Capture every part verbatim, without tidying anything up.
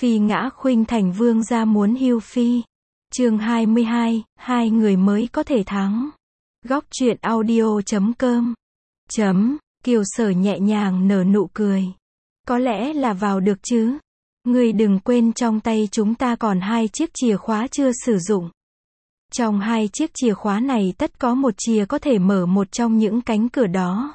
Phi ngã khuynh thành vương gia muốn hưu phi. Chương hai mươi hai, hai người mới có thể thắng. Góc truyện audio chấm com. Chấm, Kiều Sở nhẹ nhàng nở nụ cười. Có lẽ là vào được chứ. Ngươi đừng quên trong tay chúng ta còn hai chiếc chìa khóa chưa sử dụng. Trong hai chiếc chìa khóa này tất có một chìa có thể mở một trong những cánh cửa đó.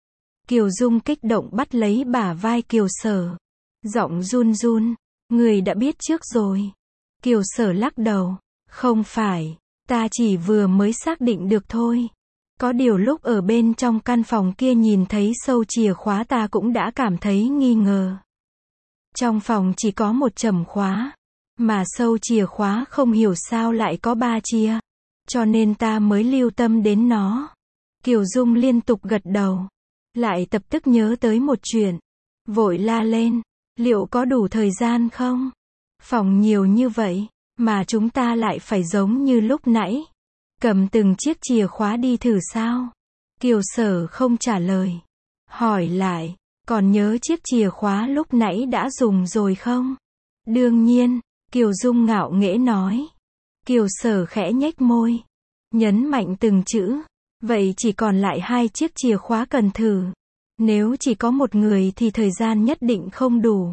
Kiều Dung kích động bắt lấy bả vai Kiều Sở. Giọng run run, người đã biết trước rồi. Kiều Sở lắc đầu, không phải, ta chỉ vừa mới xác định được thôi. Có điều lúc ở bên trong căn phòng kia nhìn thấy sâu chìa khóa ta cũng đã cảm thấy nghi ngờ. Trong phòng chỉ có một chìa khóa, mà sâu chìa khóa không hiểu sao lại có ba chìa, cho nên ta mới lưu tâm đến nó. Kiều Dung liên tục gật đầu, lại tập tức nhớ tới một chuyện, vội la lên, liệu có đủ thời gian không? Phòng nhiều như vậy, mà chúng ta lại phải giống như lúc nãy, cầm từng chiếc chìa khóa đi thử sao? Kiều Sở không trả lời, hỏi lại, còn nhớ chiếc chìa khóa lúc nãy đã dùng rồi không? Đương nhiên, Kiều Dung ngạo nghễ nói. Kiều Sở khẽ nhếch môi, nhấn mạnh từng chữ, vậy chỉ còn lại hai chiếc chìa khóa cần thử. Nếu chỉ có một người thì thời gian nhất định không đủ.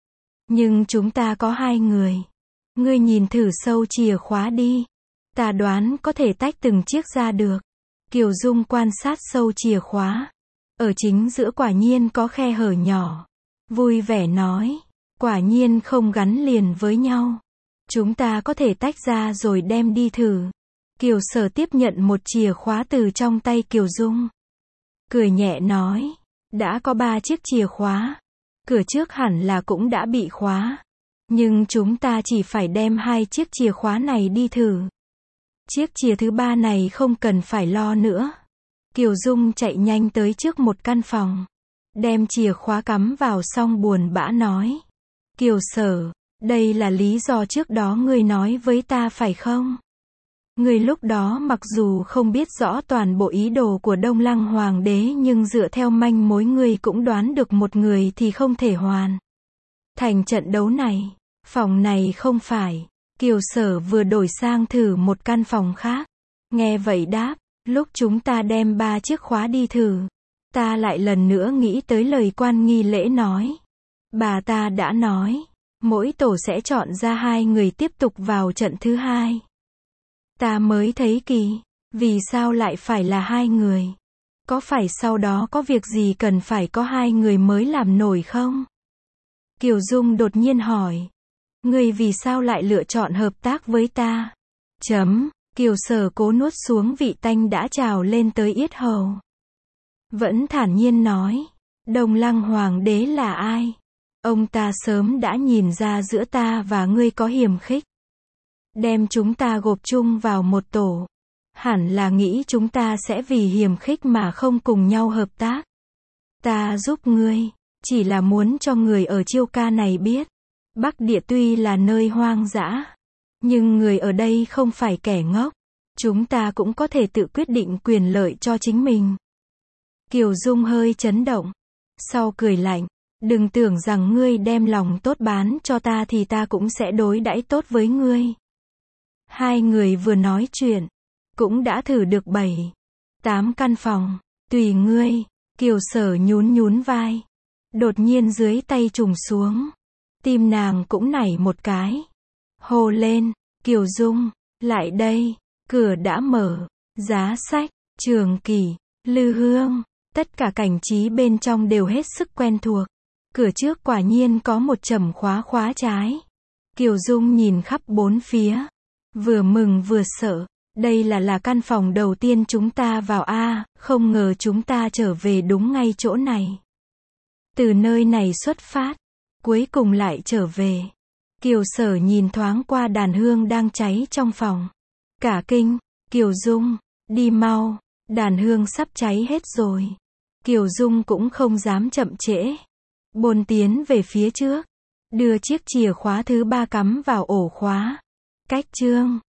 Nhưng chúng ta có hai người. Ngươi nhìn thử sâu chìa khóa đi. Ta đoán có thể tách từng chiếc ra được. Kiều Dung quan sát sâu chìa khóa. Ở chính giữa quả nhiên có khe hở nhỏ. Vui vẻ nói, quả nhiên không gắn liền với nhau. Chúng ta có thể tách ra rồi đem đi thử. Kiều Sở tiếp nhận một chìa khóa từ trong tay Kiều Dung. Cười nhẹ nói, đã có ba chiếc chìa khóa. Cửa trước hẳn là cũng đã bị khóa. Nhưng chúng ta chỉ phải đem hai chiếc chìa khóa này đi thử. Chiếc chìa thứ ba này không cần phải lo nữa. Kiều Dung chạy nhanh tới trước một căn phòng. Đem chìa khóa cắm vào xong buồn bã nói. Kiều Sở, đây là lý do trước đó ngươi nói với ta phải không? Ngươi lúc đó mặc dù không biết rõ toàn bộ ý đồ của Đông Lăng Hoàng đế nhưng dựa theo manh mối ngươi cũng đoán được một người thì không thể hoàn thành trận đấu này. Phòng này không phải. Kiều Sở vừa đổi sang thử một căn phòng khác. Nghe vậy đáp, lúc chúng ta đem ba chiếc khóa đi thử, ta lại lần nữa nghĩ tới lời quan nghi lễ nói. Bà ta đã nói, mỗi tổ sẽ chọn ra hai người tiếp tục vào trận thứ hai. Ta mới thấy kỳ, vì sao lại phải là hai người? Có phải sau đó có việc gì cần phải có hai người mới làm nổi không? Kiều Dung đột nhiên hỏi, ngươi vì sao lại lựa chọn hợp tác với ta? Chấm, Kiều Sở cố nuốt xuống vị tanh đã trào lên tới yết hầu. Vẫn thản nhiên nói, Đông Lăng Hoàng đế là ai? Ông ta sớm đã nhìn ra giữa ta và ngươi có hiềm khích. Đem chúng ta gộp chung vào một tổ. Hẳn là nghĩ chúng ta sẽ vì hiềm khích mà không cùng nhau hợp tác. Ta giúp ngươi, chỉ là muốn cho người ở Chiêu Ca này biết. Bắc Địa tuy là nơi hoang dã, nhưng người ở đây không phải kẻ ngốc. Chúng ta cũng có thể tự quyết định quyền lợi cho chính mình. Kiều Dung hơi chấn động. Sau cười lạnh, đừng tưởng rằng ngươi đem lòng tốt bán cho ta thì ta cũng sẽ đối đãi tốt với ngươi. Hai người vừa nói chuyện, cũng đã thử được bảy, tám căn phòng, tùy ngươi. Kiều Sở nhún nhún vai. Đột nhiên dưới tay trùng xuống. Tim nàng cũng nảy một cái. Hô lên, Kiều Dung, lại đây. Cửa đã mở. Giá sách, Trường Kỷ, Lư Hương, tất cả cảnh trí bên trong đều hết sức quen thuộc. Cửa trước quả nhiên có một chìa khóa khóa trái. Kiều Dung nhìn khắp bốn phía, vừa mừng vừa sợ. Đây là là căn phòng đầu tiên chúng ta vào a, không ngờ chúng ta trở về đúng ngay chỗ này. Từ nơi này xuất phát, cuối cùng lại trở về. Kiều Sở nhìn thoáng qua đàn hương đang cháy trong phòng. Cả kinh, Kiều Dung, đi mau, đàn hương sắp cháy hết rồi. Kiều Dung cũng không dám chậm trễ. Bôn tiến về phía trước, đưa chiếc chìa khóa thứ ba cắm vào ổ khóa. Cách chương